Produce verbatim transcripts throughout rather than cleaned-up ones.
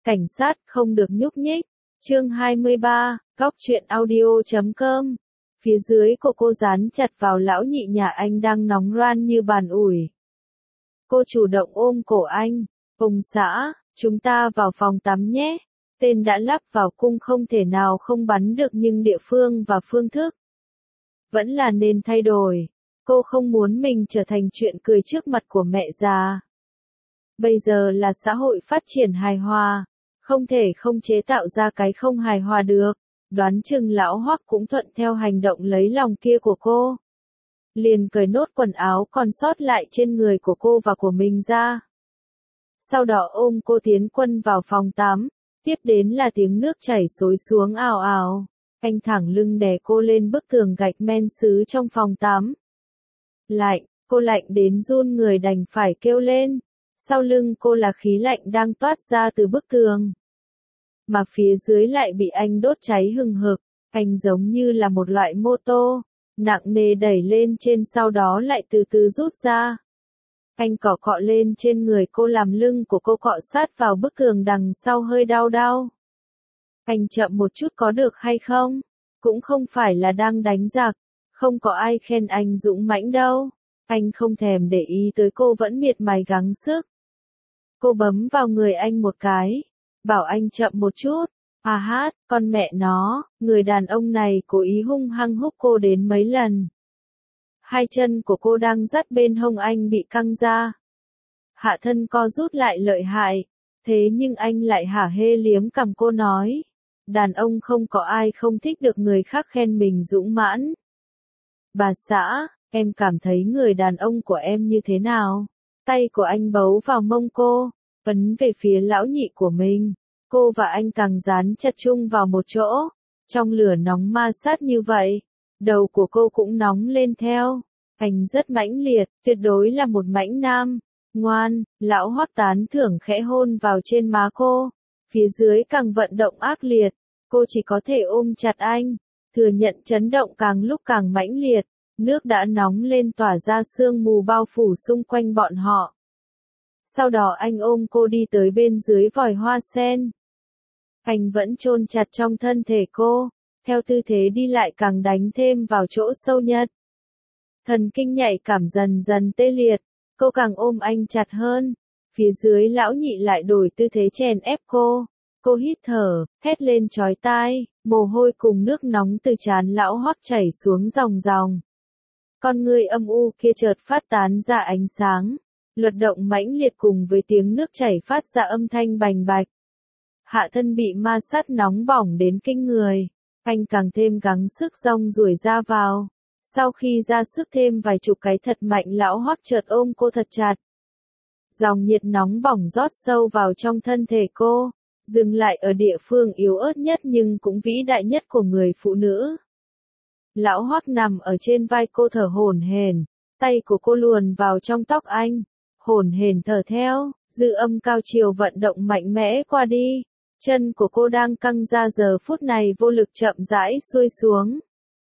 Cảnh sát không được nhúc nhích. Chương hai mươi ba, góc truyện audio chấm com. Phía dưới của cô dán chặt vào lão nhị nhà anh đang nóng ran như bàn ủi. Cô chủ động ôm cổ anh. Ông xã, chúng ta vào phòng tắm nhé. Tên đã lắp vào cung không thể nào không bắn được, nhưng địa phương và phương thức vẫn là nên thay đổi. Cô không muốn mình trở thành chuyện cười trước mặt của mẹ già. Bây giờ là xã hội phát triển hài hòa, không thể không chế tạo ra cái không hài hòa được. Đoán chừng lão Hoắc cũng thuận theo hành động lấy lòng kia của cô. Liền cởi nốt quần áo còn sót lại trên người của cô và của mình ra. Sau đó ôm cô tiến quân vào phòng tắm, tiếp đến là tiếng nước chảy xối xuống ào ào. Anh thẳng lưng đè cô lên bức tường gạch men sứ trong phòng tắm. Lạnh, cô lạnh đến run người đành phải kêu lên. Sau lưng cô là khí lạnh đang toát ra từ bức tường. Mà phía dưới lại bị anh đốt cháy hừng hực, anh giống như là một loại mô tô, nặng nề đẩy lên trên sau đó lại từ từ rút ra. Anh cọ cọ lên trên người cô làm lưng của cô cọ sát vào bức tường đằng sau hơi đau đau. Anh chậm một chút có được hay không? Cũng không phải là đang đánh giặc, không có ai khen anh dũng mãnh đâu. Anh không thèm để ý tới cô vẫn miệt mài gắng sức. Cô bấm vào người anh một cái, bảo anh chậm một chút. À hát, con mẹ nó, người đàn ông này cố ý hung hăng húc cô đến mấy lần. Hai chân của cô đang dắt bên hông anh bị căng ra. Hạ thân co rút lại lợi hại, thế nhưng anh lại hả hê liếm cằm cô nói. Đàn ông không có ai không thích được người khác khen mình dũng mãn. Bà xã, em cảm thấy người đàn ông của em như thế nào? Tay của anh bấu vào mông cô, ấn về phía lão nhị của mình. Cô và anh càng dán chặt chung vào một chỗ. Trong lửa nóng ma sát như vậy, đầu của cô cũng nóng lên theo. Anh rất mãnh liệt, tuyệt đối là một mãnh nam. Ngoan, lão Hoắc tán thưởng khẽ hôn vào trên má cô. Phía dưới càng vận động ác liệt, cô chỉ có thể ôm chặt anh, thừa nhận chấn động càng lúc càng mãnh liệt. Nước đã nóng lên tỏa ra sương mù bao phủ xung quanh bọn họ. Sau đó anh ôm cô đi tới bên dưới vòi hoa sen. Anh vẫn chôn chặt trong thân thể cô, theo tư thế đi lại càng đánh thêm vào chỗ sâu nhất. Thần kinh nhạy cảm dần dần tê liệt, cô càng ôm anh chặt hơn. Phía dưới lão nhị lại đổi tư thế chèn ép cô. Cô hít thở, thét lên chói tai, mồ hôi cùng nước nóng từ trán lão Hoắc chảy xuống ròng ròng. Con người âm u kia chợt phát tán ra ánh sáng, luật động mãnh liệt cùng với tiếng nước chảy phát ra âm thanh bành bạch. Hạ thân bị ma sát nóng bỏng đến kinh người, anh càng thêm gắng sức rong ruổi ra vào. Sau khi ra sức thêm vài chục cái thật mạnh, lão Hoắc chợt ôm cô thật chặt. Dòng nhiệt nóng bỏng rót sâu vào trong thân thể cô, dừng lại ở địa phương yếu ớt nhất nhưng cũng vĩ đại nhất của người phụ nữ. Lão Hoắc nằm ở trên vai cô thở hổn hển, tay của cô luồn vào trong tóc anh, hổn hển thở theo, dư âm cao chiều vận động mạnh mẽ qua đi. Chân của cô đang căng ra giờ phút này vô lực chậm rãi xuôi xuống.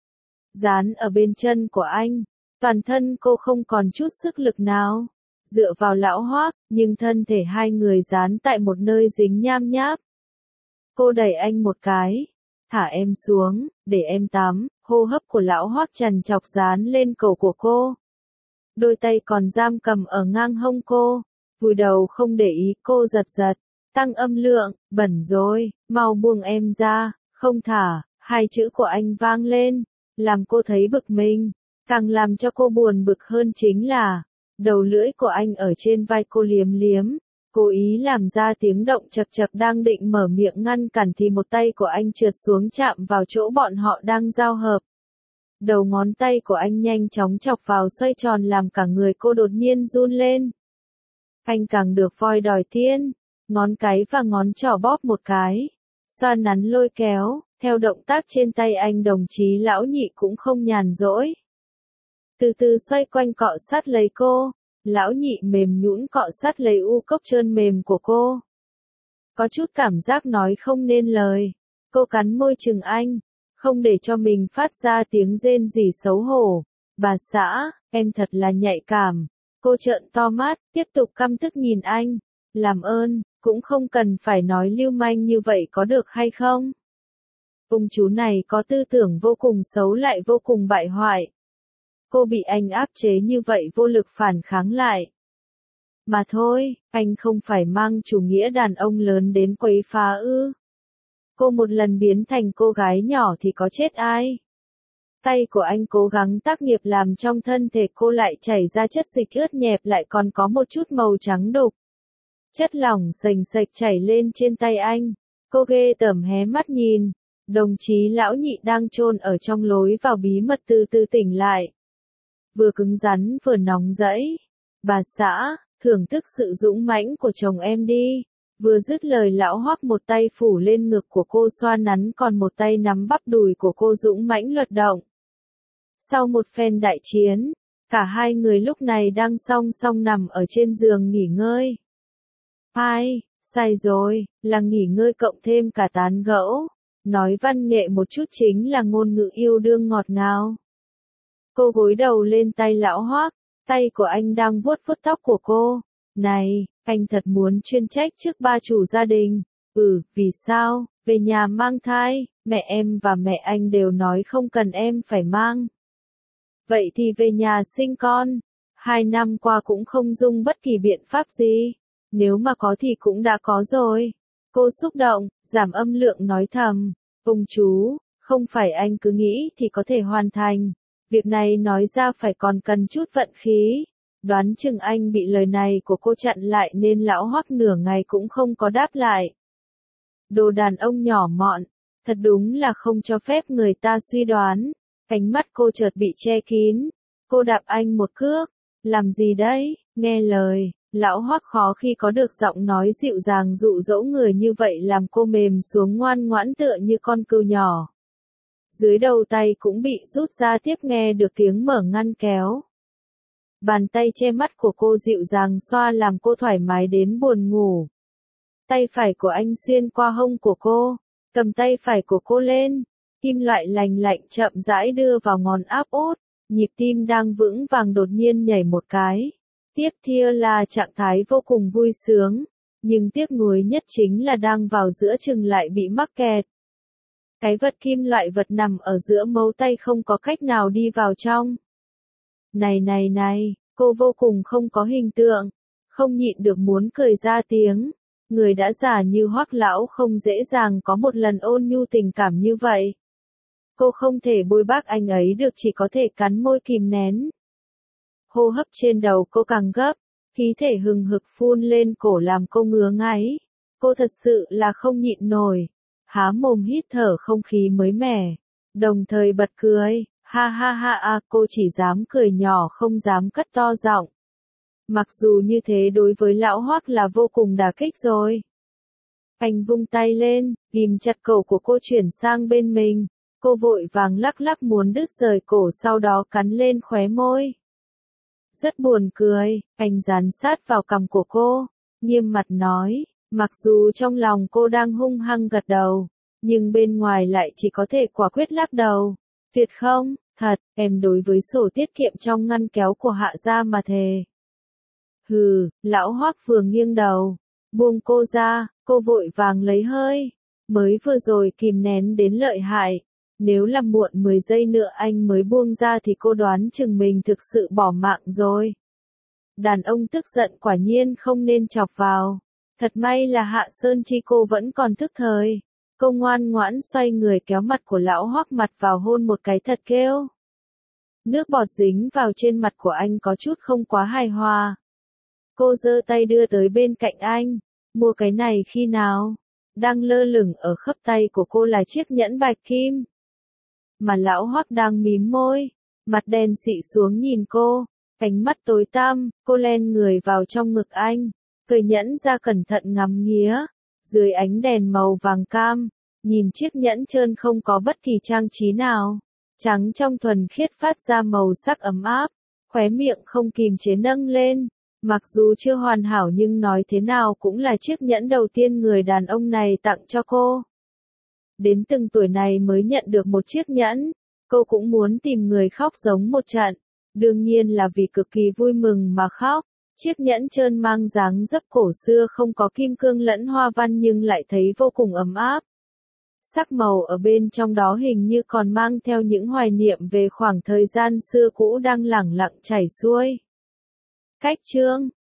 Dán ở bên chân của anh, toàn thân cô không còn chút sức lực nào. Dựa vào lão Hoắc, nhưng thân thể hai người dán tại một nơi dính nham nháp. Cô đẩy anh một cái, thả em xuống, để em tắm. Hô hấp của lão Hoắc trằn trọc dán lên cổ của cô. Đôi tay còn giam cầm ở ngang hông cô, vùi đầu không để ý. Cô giật giật, tăng âm lượng, bẩn rồi, mau buông em ra, không thả. Hai chữ của anh vang lên, làm cô thấy bực mình. Càng làm cho cô buồn bực hơn chính là, đầu lưỡi của anh ở trên vai cô liếm liếm, cố ý làm ra tiếng động chật chật. Đang định mở miệng ngăn cản thì một tay của anh trượt xuống chạm vào chỗ bọn họ đang giao hợp. Đầu ngón tay của anh nhanh chóng chọc vào xoay tròn làm cả người cô đột nhiên run lên. Anh càng được voi đòi tiên, ngón cái và ngón trỏ bóp một cái, xoa nắn lôi kéo, theo động tác trên tay anh đồng chí lão nhị cũng không nhàn rỗi. Từ từ xoay quanh cọ sát lấy cô, lão nhị mềm nhũn cọ sát lấy u cốc trơn mềm của cô. Có chút cảm giác nói không nên lời, cô cắn môi chừng anh, không để cho mình phát ra tiếng rên rỉ xấu hổ. Bà xã, em thật là nhạy cảm. Cô trợn to mắt, tiếp tục căm tức nhìn anh. Làm ơn, cũng không cần phải nói lưu manh như vậy có được hay không? Ông chú này có tư tưởng vô cùng xấu lại vô cùng bại hoại. Cô bị anh áp chế như vậy vô lực phản kháng lại. Mà thôi, anh không phải mang chủ nghĩa đàn ông lớn đến quấy phá ư. Cô một lần biến thành cô gái nhỏ thì có chết ai? Tay của anh cố gắng tác nghiệp làm trong thân thể cô lại chảy ra chất dịch ướt nhẹp lại còn có một chút màu trắng đục. Chất lỏng sềnh sệch chảy lên trên tay anh. Cô ghê tởm hé mắt nhìn. Đồng chí lão nhị đang chôn ở trong lối vào bí mật từ từ tỉnh lại. Vừa cứng rắn vừa nóng rẫy. Bà xã, thưởng thức sự dũng mãnh của chồng em đi. Vừa dứt lời lão Hoắc một tay phủ lên ngực của cô xoa nắn còn một tay nắm bắp đùi của cô dũng mãnh luật động. Sau một phen đại chiến, cả hai người lúc này đang song song nằm ở trên giường nghỉ ngơi. Ai, sai rồi, là nghỉ ngơi cộng thêm cả tán gẫu. Nói văn nghệ một chút chính là ngôn ngữ yêu đương ngọt ngào. Cô gối đầu lên tay lão Hoắc, tay của anh đang vuốt vuốt tóc của cô. Này, anh thật muốn chuyên trách trước ba chủ gia đình. Ừ, vì sao? Về nhà mang thai, mẹ em và mẹ anh đều nói không cần em phải mang. Vậy thì về nhà sinh con. Hai năm qua cũng không dùng bất kỳ biện pháp gì. Nếu mà có thì cũng đã có rồi. Cô xúc động, giảm âm lượng nói thầm. Ông chú, không phải anh cứ nghĩ thì có thể hoàn thành. Việc này nói ra phải còn cần chút vận khí. Đoán chừng anh bị lời này của cô chặn lại nên lão Hoắc nửa ngày cũng không có đáp lại. Đồ đàn ông nhỏ mọn, thật đúng là không cho phép người ta suy đoán. Ánh mắt cô chợt bị che kín. Cô đạp anh một cước. Làm gì đấy, nghe lời. Lão Hoắc khó khi có được giọng nói dịu dàng dụ dỗ người như vậy làm cô mềm xuống ngoan ngoãn tựa như con cừu nhỏ. Dưới đầu tay cũng bị rút ra tiếp nghe được tiếng mở ngăn kéo. Bàn tay che mắt của cô dịu dàng xoa làm cô thoải mái đến buồn ngủ. Tay phải của anh xuyên qua hông của cô, cầm tay phải của cô lên, kim loại lành lạnh chậm rãi đưa vào ngón áp út, nhịp tim đang vững vàng đột nhiên nhảy một cái. Tiếp theo là trạng thái vô cùng vui sướng, nhưng tiếc nuối nhất chính là đang vào giữa chừng lại bị mắc kẹt. Cái vật kim loại vật nằm ở giữa mấu tay không có cách nào đi vào trong. Này này này, cô vô cùng không có hình tượng, không nhịn được muốn cười ra tiếng. Người đã già như Hoắc lão không dễ dàng có một lần ôn nhu tình cảm như vậy. Cô không thể bôi bác anh ấy được chỉ có thể cắn môi kìm nén. Hô hấp trên đầu cô càng gấp, khí thể hừng hực phun lên cổ làm cô ngứa ngáy. Cô thật sự là không nhịn nổi, há mồm hít thở không khí mới mẻ, đồng thời bật cười, ha ha ha a, cô chỉ dám cười nhỏ không dám cất to giọng. Mặc dù như thế đối với lão Hoắc là vô cùng đả kích rồi. Anh vung tay lên, ghim chặt cổ của cô chuyển sang bên mình, cô vội vàng lắc lắc muốn đứt rời cổ sau đó cắn lên khóe môi. Rất buồn cười, anh dán sát vào cằm của cô, nghiêm mặt nói, mặc dù trong lòng cô đang hung hăng gật đầu, nhưng bên ngoài lại chỉ có thể quả quyết lắc đầu. Tuyệt không, thật, em đối với sổ tiết kiệm trong ngăn kéo của Hạ gia mà thề. Hừ, lão Hoắc vừa nghiêng đầu, buông cô ra, cô vội vàng lấy hơi, mới vừa rồi kìm nén đến lợi hại. Nếu là muộn mười giây nữa anh mới buông ra thì cô đoán chừng mình thực sự bỏ mạng rồi. Đàn ông tức giận quả nhiên không nên chọc vào. Thật may là Hạ Sơn Chi cô vẫn còn thức thời. Cô ngoan ngoãn xoay người kéo mặt của lão Hoắc mặt vào hôn một cái thật kêu. Nước bọt dính vào trên mặt của anh có chút không quá hài hòa. Cô giơ tay đưa tới bên cạnh anh. Mua cái này khi nào? Đang lơ lửng ở khớp tay của cô là chiếc nhẫn bạch kim. Mà lão Hoắc đang mím môi, mặt đen xị xuống nhìn cô, ánh mắt tối tăm, cô len người vào trong ngực anh, cởi nhẫn ra cẩn thận ngắm nghía, dưới ánh đèn màu vàng cam, nhìn chiếc nhẫn trơn không có bất kỳ trang trí nào, trắng trong thuần khiết phát ra màu sắc ấm áp, khóe miệng không kìm chế nâng lên, mặc dù chưa hoàn hảo nhưng nói thế nào cũng là chiếc nhẫn đầu tiên người đàn ông này tặng cho cô. Đến từng tuổi này mới nhận được một chiếc nhẫn, cô cũng muốn tìm người khóc giống một trận, đương nhiên là vì cực kỳ vui mừng mà khóc, Chiếc nhẫn trơn mang dáng dấp cổ xưa không có kim cương lẫn hoa văn nhưng lại thấy vô cùng ấm áp. Sắc màu ở bên trong đó hình như còn mang theo những hoài niệm về khoảng thời gian xưa cũ đang lẳng lặng chảy xuôi. Cách chương